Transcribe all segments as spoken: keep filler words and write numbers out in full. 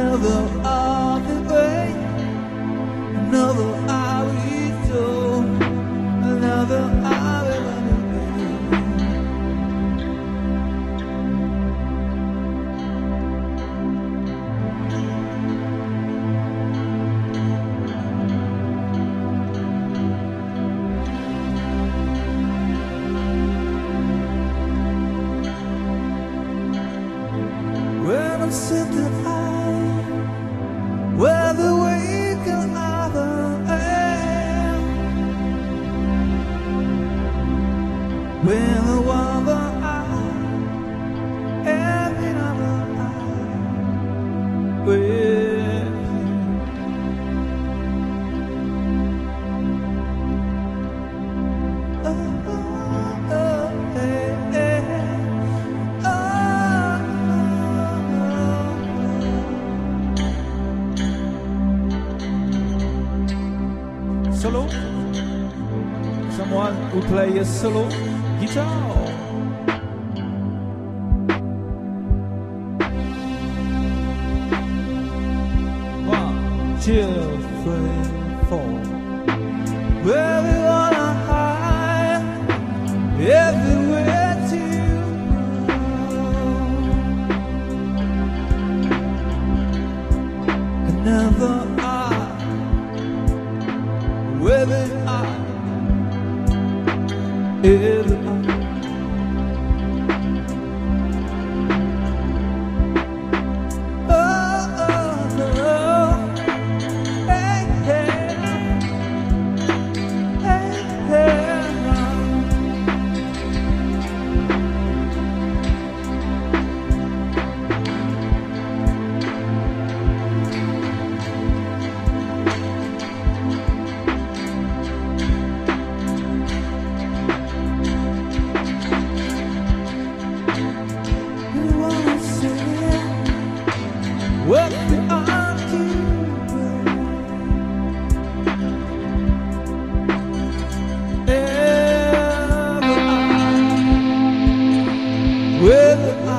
another other way, another hour so, another hour away. When I'm sitting high, where the wake of other air, when the other eye, every other eye, with you. Oh, oh, oh, hey, hey. Solo? Someone who plays a solo guitar? One, two, three, four. Where we wanna hide, everywhere to go. Another eye, with an eye, every eye. Oh, oh, oh, hey, hey, hey, hey. What we are doing, ever I, whether I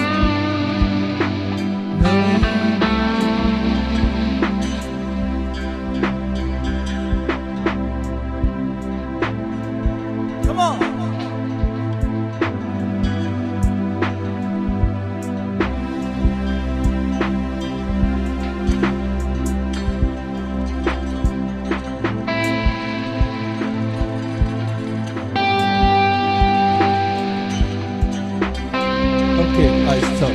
know. Come on. Okay, I stop.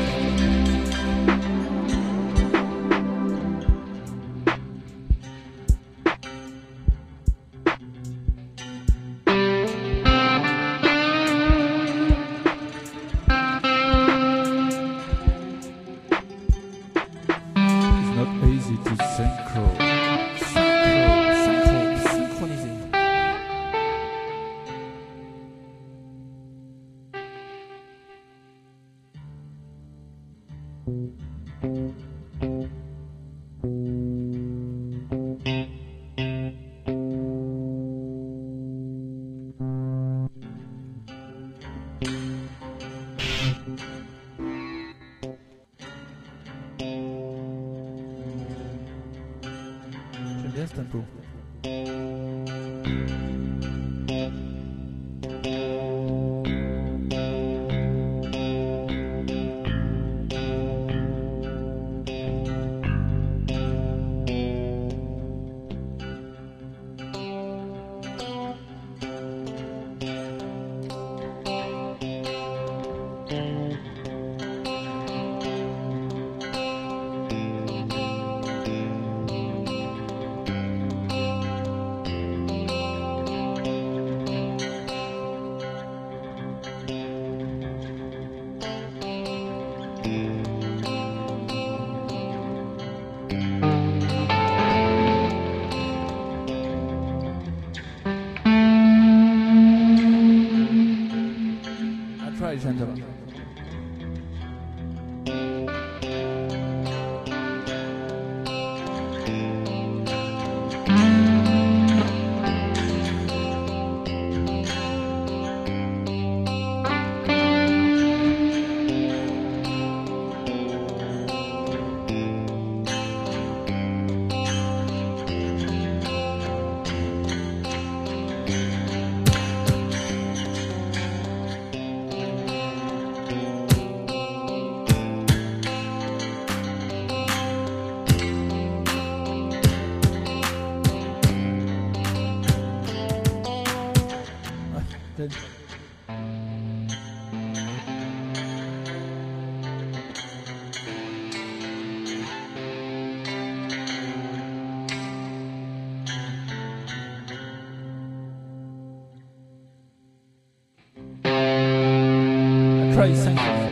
It's not easy to synchro. Synchro, synchro, synchroniser. J'aime bien ce tempo. Gentlemen. started. I try something.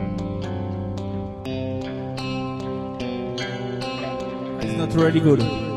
It's not really good.